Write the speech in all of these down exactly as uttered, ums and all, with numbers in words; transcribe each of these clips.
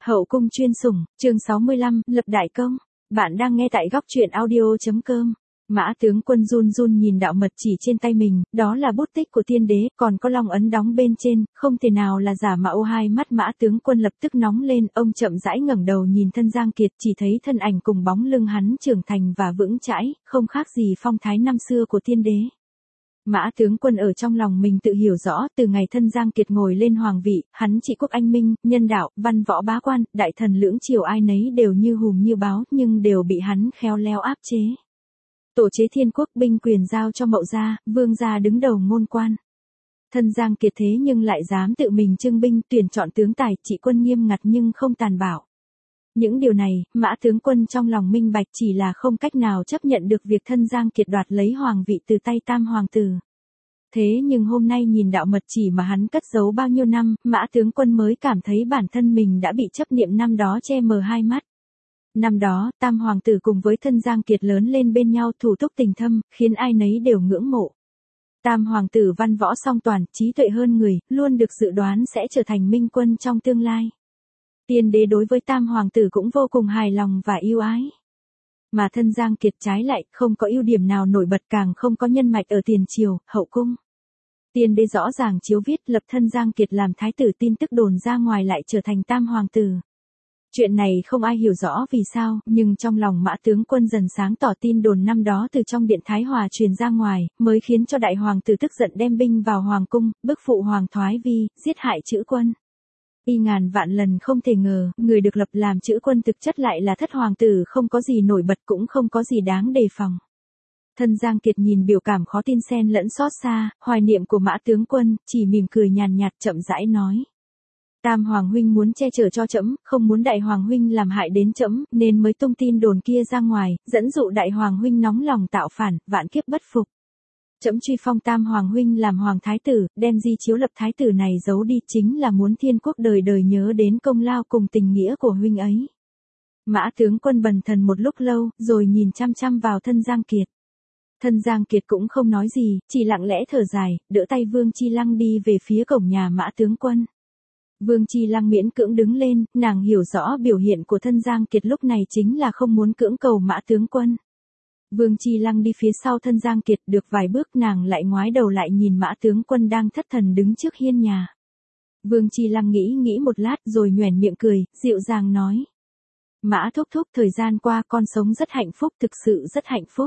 Hậu cung chuyên sủng, chương sáu mươi lăm, lập đại công. Bạn đang nghe tại góc truyện audio.com. Mã tướng quân run run nhìn đạo mật chỉ trên tay mình, đó là bút tích của tiên đế, còn có long ấn đóng bên trên, không thể nào là giả mạo. Hai mắt Mã tướng quân lập tức nóng lên, ông chậm rãi ngẩng đầu nhìn thân Giang Kiệt, chỉ thấy thân ảnh cùng bóng lưng hắn trưởng thành và vững chãi, không khác gì phong thái năm xưa của tiên đế. Mã tướng quân ở trong lòng mình tự hiểu rõ, từ ngày thân Giang Kiệt ngồi lên hoàng vị, hắn trị quốc anh minh, nhân đạo, văn võ bá quan, đại thần lưỡng triều ai nấy đều như hùm như báo, nhưng đều bị hắn khéo léo áp chế. Tổ chế thiên quốc, binh quyền giao cho Mậu gia, Vương gia đứng đầu ngôn quan. Thân Giang Kiệt thế nhưng lại dám tự mình trưng binh, tuyển chọn tướng tài, trị quân nghiêm ngặt nhưng không tàn bạo. Những điều này, Mã tướng quân trong lòng minh bạch, chỉ là không cách nào chấp nhận được việc thân Giang Kiệt đoạt lấy hoàng vị từ tay tam hoàng tử. Thế nhưng hôm nay nhìn đạo mật chỉ mà hắn cất giấu bao nhiêu năm, Mã tướng quân mới cảm thấy bản thân mình đã bị chấp niệm năm đó che mờ hai mắt. Năm đó, tam hoàng tử cùng với thân Giang Kiệt lớn lên bên nhau, thủ túc tình thâm, khiến ai nấy đều ngưỡng mộ. Tam hoàng tử văn võ song toàn, trí tuệ hơn người, luôn được dự đoán sẽ trở thành minh quân trong tương lai. Tiên đế đối với tam hoàng tử cũng vô cùng hài lòng và yêu ái. Mà thân Giang Kiệt trái lại, không có ưu điểm nào nổi bật, càng không có nhân mạch ở tiền triều, hậu cung. Tiên đế rõ ràng chiếu viết lập thân Giang Kiệt làm thái tử, tin tức đồn ra ngoài lại trở thành tam hoàng tử. Chuyện này không ai hiểu rõ vì sao, nhưng trong lòng Mã tướng quân dần sáng tỏ, tin đồn năm đó từ trong điện Thái Hòa truyền ra ngoài, mới khiến cho đại hoàng tử tức giận đem binh vào hoàng cung, bức phụ hoàng thoái vi, giết hại chữ quân. Y ngàn vạn lần không thể ngờ, người được lập làm chữ quân thực chất lại là thất hoàng tử, không có gì nổi bật cũng không có gì đáng đề phòng. Thân Giang Kiệt nhìn biểu cảm khó tin xen lẫn xót xa, hoài niệm của Mã tướng quân, chỉ mỉm cười nhàn nhạt chậm rãi nói. Tam hoàng huynh muốn che chở cho trẫm, không muốn đại hoàng huynh làm hại đến trẫm, nên mới tung tin đồn kia ra ngoài, dẫn dụ đại hoàng huynh nóng lòng tạo phản, vạn kiếp bất phục. Trẫm truy phong tam hoàng huynh làm hoàng thái tử, đem di chiếu lập thái tử này giấu đi, chính là muốn thiên quốc đời đời nhớ đến công lao cùng tình nghĩa của huynh ấy. Mã tướng quân bần thần một lúc lâu, rồi nhìn chăm chăm vào thân Giang Kiệt. Thân Giang Kiệt cũng không nói gì, chỉ lặng lẽ thở dài, đỡ tay Vương Chi Lăng đi về phía cổng nhà Mã tướng quân. Vương Chi Lăng miễn cưỡng đứng lên, nàng hiểu rõ biểu hiện của thân Giang Kiệt lúc này chính là không muốn cưỡng cầu Mã tướng quân. Vương Chi Lăng đi phía sau thân Giang Kiệt, được vài bước nàng lại ngoái đầu lại nhìn Mã tướng quân đang thất thần đứng trước hiên nhà. Vương Chi Lăng nghĩ nghĩ một lát rồi nhoẻn miệng cười, dịu dàng nói. Mã thúc thúc, thời gian qua con sống rất hạnh phúc, thực sự rất hạnh phúc.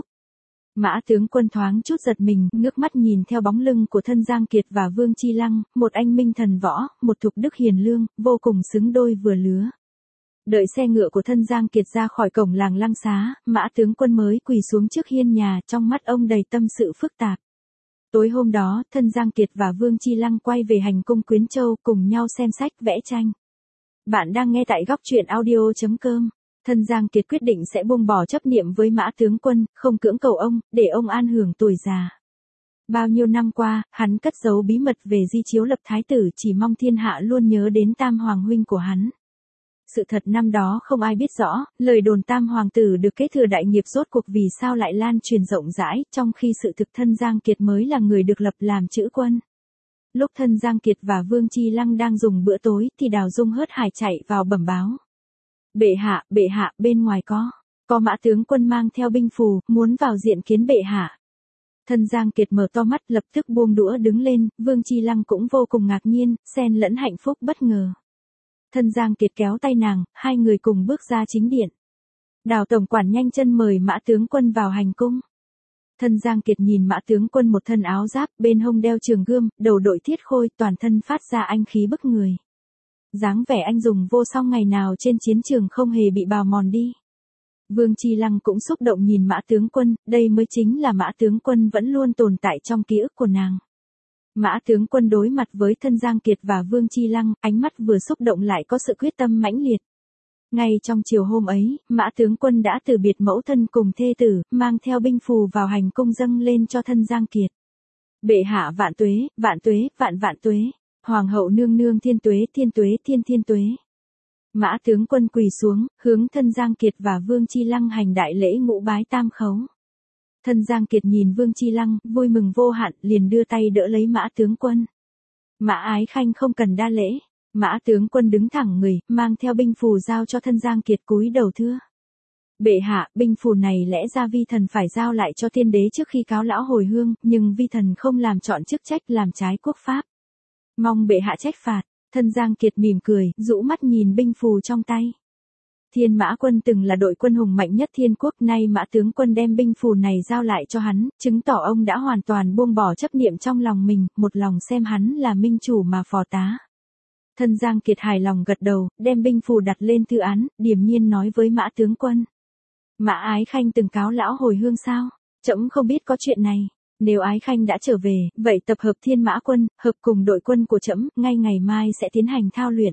Mã tướng quân thoáng chút giật mình, ngước mắt nhìn theo bóng lưng của thân Giang Kiệt và Vương Chi Lăng, một anh minh thần võ, một thục đức hiền lương, vô cùng xứng đôi vừa lứa. Đợi xe ngựa của thân Giang Kiệt ra khỏi cổng làng Lăng Xá, Mã tướng quân mới quỳ xuống trước hiên nhà, trong mắt ông đầy tâm sự phức tạp. Tối hôm đó, thân Giang Kiệt và Vương Chi Lăng quay về hành cung Quyến Châu, cùng nhau xem sách vẽ tranh. Bạn đang nghe tại góc truyện audio.com. Thân Giang Kiệt quyết định sẽ buông bỏ chấp niệm với Mã tướng quân, không cưỡng cầu ông, để ông an hưởng tuổi già. Bao nhiêu năm qua, hắn cất giấu bí mật về di chiếu lập thái tử, chỉ mong thiên hạ luôn nhớ đến tam hoàng huynh của hắn. Sự thật năm đó không ai biết rõ, lời đồn tam hoàng tử được kế thừa đại nghiệp rốt cuộc vì sao lại lan truyền rộng rãi, trong khi sự thực thân Giang Kiệt mới là người được lập làm chữ quân. Lúc thân Giang Kiệt và Vương Chi Lăng đang dùng bữa tối, thì Đào Dung hớt hải chạy vào bẩm báo. Bệ hạ, bệ hạ, bên ngoài có, có Mã tướng quân mang theo binh phù, muốn vào diện kiến bệ hạ. Thân Giang Kiệt mở to mắt, lập tức buông đũa đứng lên, Vương Chi Lăng cũng vô cùng ngạc nhiên, xen lẫn hạnh phúc bất ngờ. Thân Giang Kiệt kéo tay nàng, hai người cùng bước ra chính điện. Đào tổng quản nhanh chân mời Mã tướng quân vào hành cung. Thân Giang Kiệt nhìn Mã tướng quân một thân áo giáp, bên hông đeo trường gươm, đầu đội thiết khôi, toàn thân phát ra anh khí bức người. Dáng vẻ anh hùng vô song ngày nào trên chiến trường không hề bị bào mòn đi. Vương Chi Lăng cũng xúc động nhìn Mã tướng quân, đây mới chính là Mã tướng quân vẫn luôn tồn tại trong ký ức của nàng. Mã tướng quân đối mặt với thân Giang Kiệt và Vương Chi Lăng, ánh mắt vừa xúc động lại có sự quyết tâm mãnh liệt. Ngay trong chiều hôm ấy, Mã tướng quân đã từ biệt mẫu thân cùng thê tử, mang theo binh phù vào hành cung dâng lên cho thân Giang Kiệt. Bệ hạ vạn tuế, vạn tuế, vạn vạn tuế. Hoàng hậu nương nương thiên tuế, thiên tuế, thiên thiên tuế. Mã tướng quân quỳ xuống, hướng thân Giang Kiệt và Vương Chi Lăng hành đại lễ ngũ bái tam khấu. Thân Giang Kiệt nhìn Vương Chi Lăng, vui mừng vô hạn, liền đưa tay đỡ lấy Mã tướng quân. Mã Ái Khanh không cần đa lễ. Mã tướng quân đứng thẳng người, mang theo binh phù giao cho thân Giang Kiệt cúi đầu thưa. Bệ hạ, binh phù này lẽ ra vi thần phải giao lại cho tiên đế trước khi cáo lão hồi hương, nhưng vi thần không làm chọn chức trách làm trái quốc pháp. Mong bệ hạ trách phạt. Thân Giang Kiệt mỉm cười, rũ mắt nhìn binh phù trong tay. Thiên Mã quân từng là đội quân hùng mạnh nhất thiên quốc, nay Mã tướng quân đem binh phù này giao lại cho hắn, chứng tỏ ông đã hoàn toàn buông bỏ chấp niệm trong lòng mình, một lòng xem hắn là minh chủ mà phò tá. Thân Giang Kiệt hài lòng gật đầu, đem binh phù đặt lên thư án, điềm nhiên nói với Mã tướng quân. Mã Ái Khanh từng cáo lão hồi hương sao? Trẫm không biết có chuyện này. Nếu Ái Khanh đã trở về, vậy tập hợp Thiên Mã quân, hợp cùng đội quân của trẫm, ngay ngày mai sẽ tiến hành thao luyện.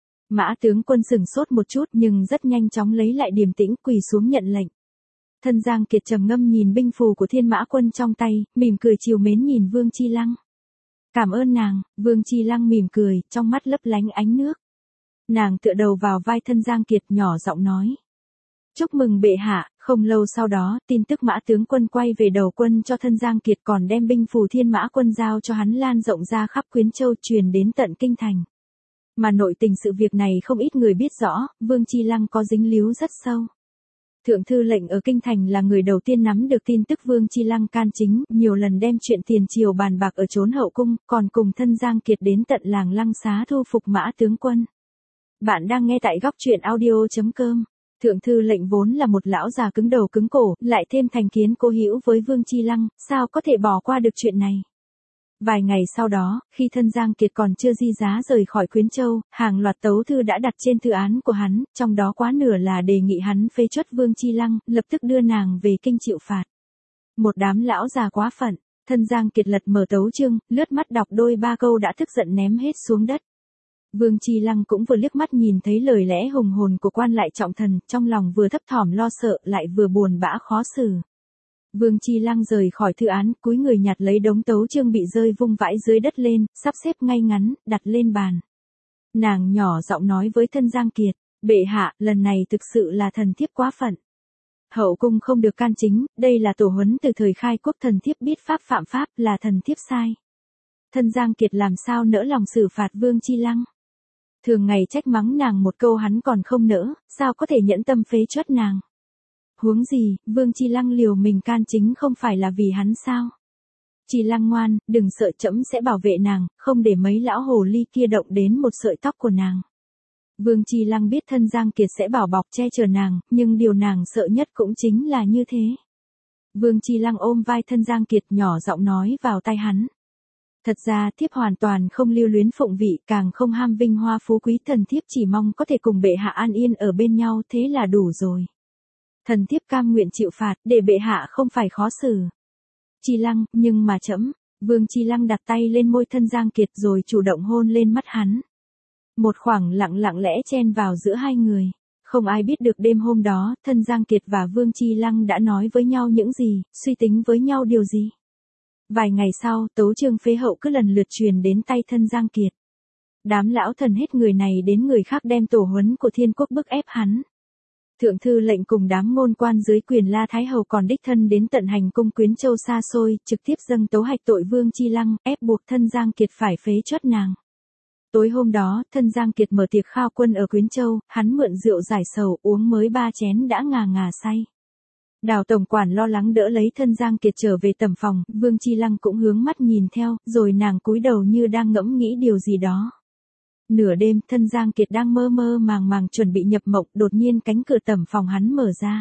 Mã tướng quân sửng sốt một chút nhưng rất nhanh chóng lấy lại điềm tĩnh, quỳ xuống nhận lệnh. Thân Giang Kiệt trầm ngâm nhìn binh phù của Thiên Mã quân trong tay, mỉm cười trìu mến nhìn Vương Chi Lăng. Cảm ơn nàng. Vương Chi Lăng mỉm cười, trong mắt lấp lánh ánh nước. Nàng tựa đầu vào vai Thân Giang Kiệt nhỏ giọng nói. Chúc mừng bệ hạ. Không lâu sau đó, tin tức Mã tướng quân quay về đầu quân cho Thân Giang Kiệt còn đem binh phù Thiên Mã quân giao cho hắn lan rộng ra khắp Quyến Châu, truyền đến tận kinh thành. Mà nội tình sự việc này không ít người biết rõ, Vương Chi Lăng có dính líu rất sâu. Thượng thư lệnh ở kinh thành là người đầu tiên nắm được tin tức Vương Chi Lăng can chính, nhiều lần đem chuyện tiền triều bàn bạc ở chốn hậu cung, còn cùng Thân Giang Kiệt đến tận làng Lăng Xá thu phục Mã tướng quân. Bạn đang nghe tại góc truyện audio chấm com. Thượng thư lệnh vốn là một lão già cứng đầu cứng cổ, lại thêm thành kiến cố hữu với Vương Chi Lăng, sao có thể bỏ qua được chuyện này. Vài ngày sau đó, khi Thân Giang Kiệt còn chưa di giá rời khỏi Quyến Châu, hàng loạt tấu thư đã đặt trên thư án của hắn, trong đó quá nửa là đề nghị hắn phế truất Vương Chi Lăng, lập tức đưa nàng về kinh chịu phạt. Một đám lão già quá phận, Thân Giang Kiệt lật mở tấu chương, lướt mắt đọc đôi ba câu đã tức giận ném hết xuống đất. Vương Chi Lăng cũng vừa liếc mắt nhìn thấy lời lẽ hùng hồn của quan lại trọng thần, trong lòng vừa thấp thỏm lo sợ lại vừa buồn bã khó xử. Vương Chi Lăng rời khỏi thư án, cúi người nhặt lấy đống tấu chương bị rơi vung vãi dưới đất lên, sắp xếp ngay ngắn, đặt lên bàn. Nàng nhỏ giọng nói với Thân Giang Kiệt, bệ hạ, lần này thực sự là thần thiếp quá phận. Hậu cung không được can chính, đây là tổ huấn từ thời khai quốc, thần thiếp biết pháp phạm pháp, là thần thiếp sai. Thân Giang Kiệt làm sao nỡ lòng xử phạt Vương Chi Lăng. Thường ngày trách mắng nàng một câu hắn còn không nỡ, sao có thể nhẫn tâm phế truất nàng. Huống gì, Vương Chi Lăng liều mình can chính không phải là vì hắn sao. Chi Lăng ngoan, đừng sợ, trẫm sẽ bảo vệ nàng, không để mấy lão hồ ly kia động đến một sợi tóc của nàng. Vương Chi Lăng biết Thân Giang Kiệt sẽ bảo bọc che chở nàng, nhưng điều nàng sợ nhất cũng chính là như thế. Vương Chi Lăng ôm vai Thân Giang Kiệt nhỏ giọng nói vào tai hắn. Thật ra thiếp hoàn toàn không lưu luyến phụng vị, càng không ham vinh hoa phú quý, thần thiếp chỉ mong có thể cùng bệ hạ an yên ở bên nhau, thế là đủ rồi. Thần thiếp cam nguyện chịu phạt, để bệ hạ không phải khó xử. Chi Lăng, nhưng mà trẫm. Vương Chi Lăng đặt tay lên môi Thân Giang Kiệt rồi chủ động hôn lên mắt hắn. Một khoảng lặng lặng lẽ chen vào giữa hai người. Không ai biết được đêm hôm đó, Thân Giang Kiệt và Vương Chi Lăng đã nói với nhau những gì, suy tính với nhau điều gì. Vài ngày sau, tấu chương phế hậu cứ lần lượt truyền đến tay Thân Giang Kiệt. Đám lão thần hết người này đến người khác đem tổ huấn của thiên quốc bức ép hắn. Thượng thư lệnh cùng đám ngôn quan dưới quyền La Thái Hầu còn đích thân đến tận hành cung Quyến Châu xa xôi, trực tiếp dâng tấu hạch tội Vương Chi Lăng, ép buộc Thân Giang Kiệt phải phế truất nàng. Tối hôm đó, Thân Giang Kiệt mở tiệc khao quân ở Quyến Châu, hắn mượn rượu giải sầu, uống mới ba chén đã ngà ngà say. Đào tổng quản lo lắng đỡ lấy Thân Giang Kiệt trở về tầm phòng, Vương Chi Lăng cũng hướng mắt nhìn theo, rồi nàng cúi đầu như đang ngẫm nghĩ điều gì đó. Nửa đêm, Thân Giang Kiệt đang mơ mơ màng màng chuẩn bị nhập mộng, đột nhiên cánh cửa tầm phòng hắn mở ra.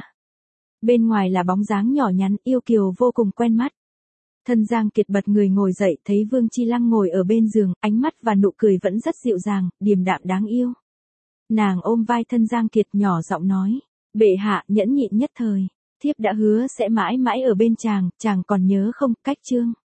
Bên ngoài là bóng dáng nhỏ nhắn, yêu kiều vô cùng quen mắt. Thân Giang Kiệt bật người ngồi dậy, thấy Vương Chi Lăng ngồi ở bên giường, ánh mắt và nụ cười vẫn rất dịu dàng, điềm đạm đáng yêu. Nàng ôm vai Thân Giang Kiệt nhỏ giọng nói, bệ hạ nhẫn nhịn nhất thời, thiếp đã hứa sẽ mãi mãi ở bên chàng, chàng còn nhớ không, cách chương.